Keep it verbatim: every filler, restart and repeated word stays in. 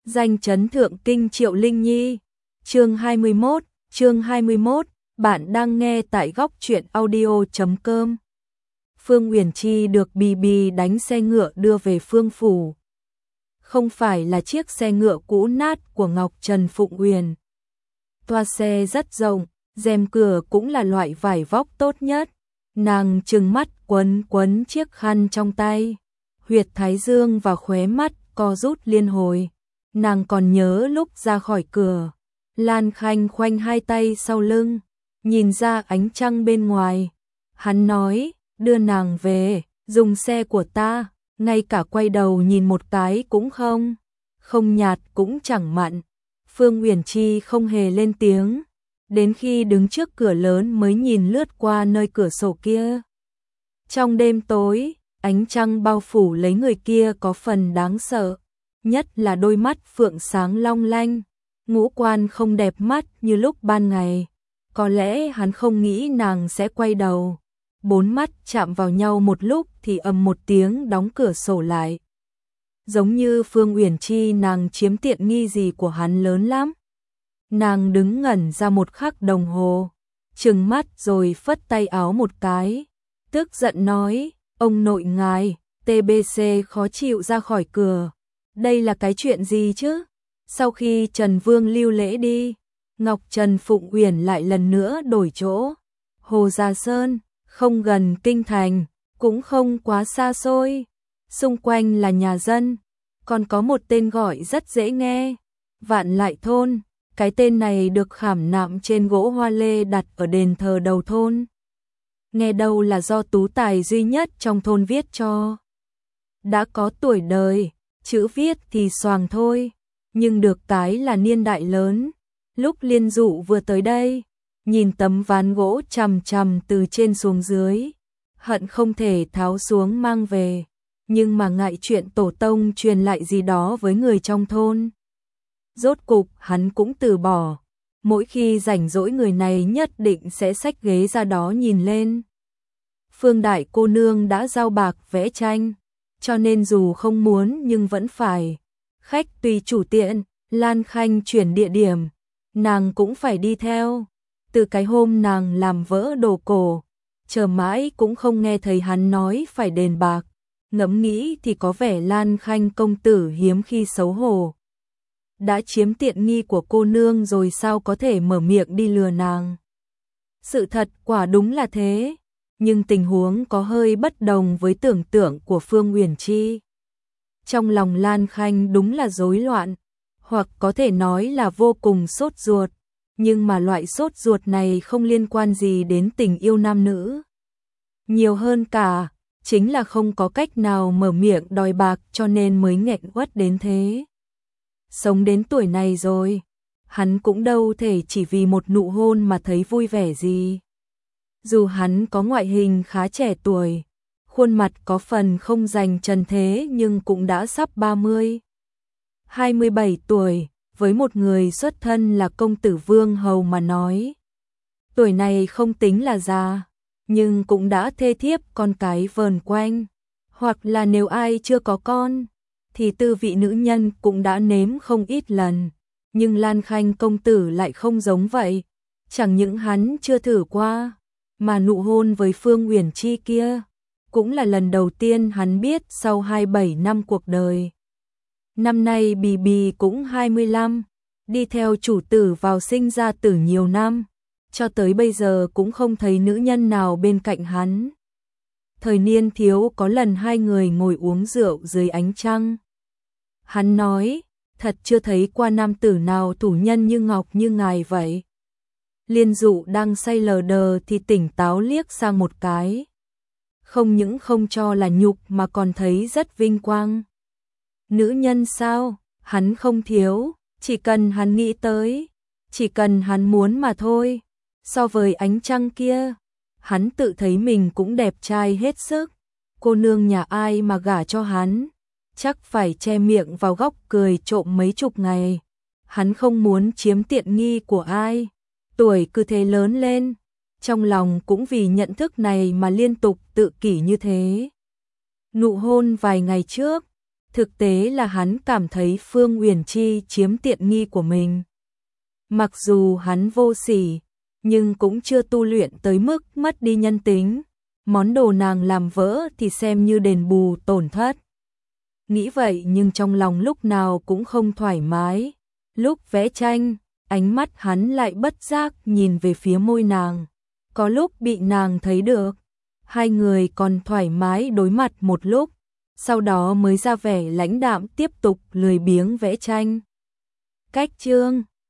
Danh chấn thượng kinh Triệu Linh Nhi. Chương hai mươi mốt, chương hai mươi mốt, bạn đang nghe tại góc truyện audio chấm com. Phương Uyển Chi được Bì Bì đánh xe ngựa đưa về Phương phủ. Không phải là chiếc xe ngựa cũ nát của Ngọc Trần Phụng Uyển. Toa xe rất rộng, rèm cửa cũng là loại vải vóc tốt nhất. Nàng trừng mắt quấn quấn chiếc khăn trong tay, huyệt thái dương và khóe mắt co rút liên hồi. Nàng còn nhớ lúc ra khỏi cửa, Lan Khanh khoanh hai tay sau lưng, nhìn ra ánh trăng bên ngoài. Hắn nói, đưa nàng về, dùng xe của ta, ngay cả quay đầu nhìn một cái cũng không, không nhạt cũng chẳng mặn. Phương Uyển Chi không hề lên tiếng, đến khi đứng trước cửa lớn mới nhìn lướt qua nơi cửa sổ kia. Trong đêm tối, ánh trăng bao phủ lấy người kia có phần đáng sợ, nhất là đôi mắt phượng sáng long lanh, ngũ quan không đẹp mắt như lúc ban ngày. Có lẽ hắn không nghĩ nàng sẽ quay đầu. Bốn mắt chạm vào nhau một lúc thì ầm một tiếng đóng cửa sổ lại. Giống như Phương Uyển Chi nàng chiếm tiện nghi gì của hắn lớn lắm. Nàng đứng ngẩn ra một khắc đồng hồ, trừng mắt rồi phất tay áo một cái, tức giận nói, ông nội ngài, tê bê xê khó chịu ra khỏi cửa. Đây là cái chuyện gì chứ? Sau khi Trần Vương lưu lễ đi, Ngọc Trần Phụng Uyển lại lần nữa đổi chỗ. Hồ Gia Sơn, không gần kinh thành, cũng không quá xa xôi. Xung quanh là nhà dân, còn có một tên gọi rất dễ nghe, Vạn Lại Thôn. Cái tên này được khảm nạm trên gỗ hoa lê đặt ở đền thờ đầu thôn. Nghe đâu là do tú tài duy nhất trong thôn viết cho. Đã có tuổi đời, chữ viết thì xoàng thôi, nhưng được cái là niên đại lớn. Lúc Liên Dụ vừa tới đây, nhìn tấm ván gỗ chằm chằm từ trên xuống dưới, hận không thể tháo xuống mang về, nhưng mà ngại chuyện tổ tông truyền lại gì đó với người trong thôn. Rốt cục hắn cũng từ bỏ, mỗi khi rảnh rỗi người này nhất định sẽ xách ghế ra đó nhìn lên. Phương đại cô nương đã giao bạc vẽ tranh, cho nên dù không muốn nhưng vẫn phải. Khách tùy chủ tiện, Lan Khanh chuyển địa điểm, nàng cũng phải đi theo. Từ cái hôm nàng làm vỡ đồ cổ, chờ mãi cũng không nghe thấy hắn nói phải đền bạc. Ngẫm nghĩ thì có vẻ Lan Khanh công tử hiếm khi xấu hổ. Đã chiếm tiện nghi của cô nương rồi sao có thể mở miệng đi lừa nàng. Sự thật quả đúng là thế, nhưng tình huống có hơi bất đồng với tưởng tượng của Phương Uyển Chi. Trong lòng Lan Khanh đúng là rối loạn, hoặc có thể nói là vô cùng sốt ruột, nhưng mà loại sốt ruột này không liên quan gì đến tình yêu nam nữ. Nhiều hơn cả, chính là không có cách nào mở miệng đòi bạc cho nên mới nghẹn uất đến thế. Sống đến tuổi này rồi, hắn cũng đâu thể chỉ vì một nụ hôn mà thấy vui vẻ gì. Dù hắn có ngoại hình khá trẻ tuổi, khuôn mặt có phần không dành trần thế nhưng cũng đã sắp ba mươi. hai mươi bảy tuổi, với một người xuất thân là công tử vương hầu mà nói. Tuổi này không tính là già, nhưng cũng đã thê thiếp con cái vờn quanh. Hoặc là nếu ai chưa có con, thì tư vị nữ nhân cũng đã nếm không ít lần. Nhưng Lan Khanh công tử lại không giống vậy. Chẳng những hắn chưa thử qua, mà nụ hôn với Phương Uyển Chi kia cũng là lần đầu tiên hắn biết sau hai mươi bảy năm cuộc đời. Năm nay Bì Bì cũng hai mươi lăm, đi theo chủ tử vào sinh ra tử nhiều năm, cho tới bây giờ cũng không thấy nữ nhân nào bên cạnh hắn. Thời niên thiếu có lần hai người ngồi uống rượu dưới ánh trăng. Hắn nói, thật chưa thấy qua nam tử nào thủ nhân như ngọc như ngài vậy. Liên Dụ đang say lờ đờ thì tỉnh táo liếc sang một cái. Không những không cho là nhục mà còn thấy rất vinh quang. Nữ nhân sao, hắn không thiếu, chỉ cần hắn nghĩ tới, chỉ cần hắn muốn mà thôi. So với ánh trăng kia, hắn tự thấy mình cũng đẹp trai hết sức. Cô nương nhà ai mà gả cho hắn, chắc phải che miệng vào góc cười trộm mấy chục ngày. Hắn không muốn chiếm tiện nghi của ai. Tuổi cứ thế lớn lên, trong lòng cũng vì nhận thức này mà liên tục tự kỷ như thế. Nụ hôn vài ngày trước, Thực tế là hắn cảm thấy Phương Uyển Chi chiếm tiện nghi của mình. Mặc dù hắn vô sỉ, nhưng cũng chưa tu luyện tới mức mất đi nhân tính. Món đồ nàng làm vỡ thì xem như đền bù tổn thất. Nghĩ vậy nhưng trong lòng lúc nào cũng không thoải mái. Lúc vẽ tranh, ánh mắt hắn lại bất giác nhìn về phía môi nàng. Có lúc bị nàng thấy được. Hai người còn thoải mái đối mặt một lúc, sau đó mới ra vẻ lãnh đạm tiếp tục lười biếng vẽ tranh. Cách chương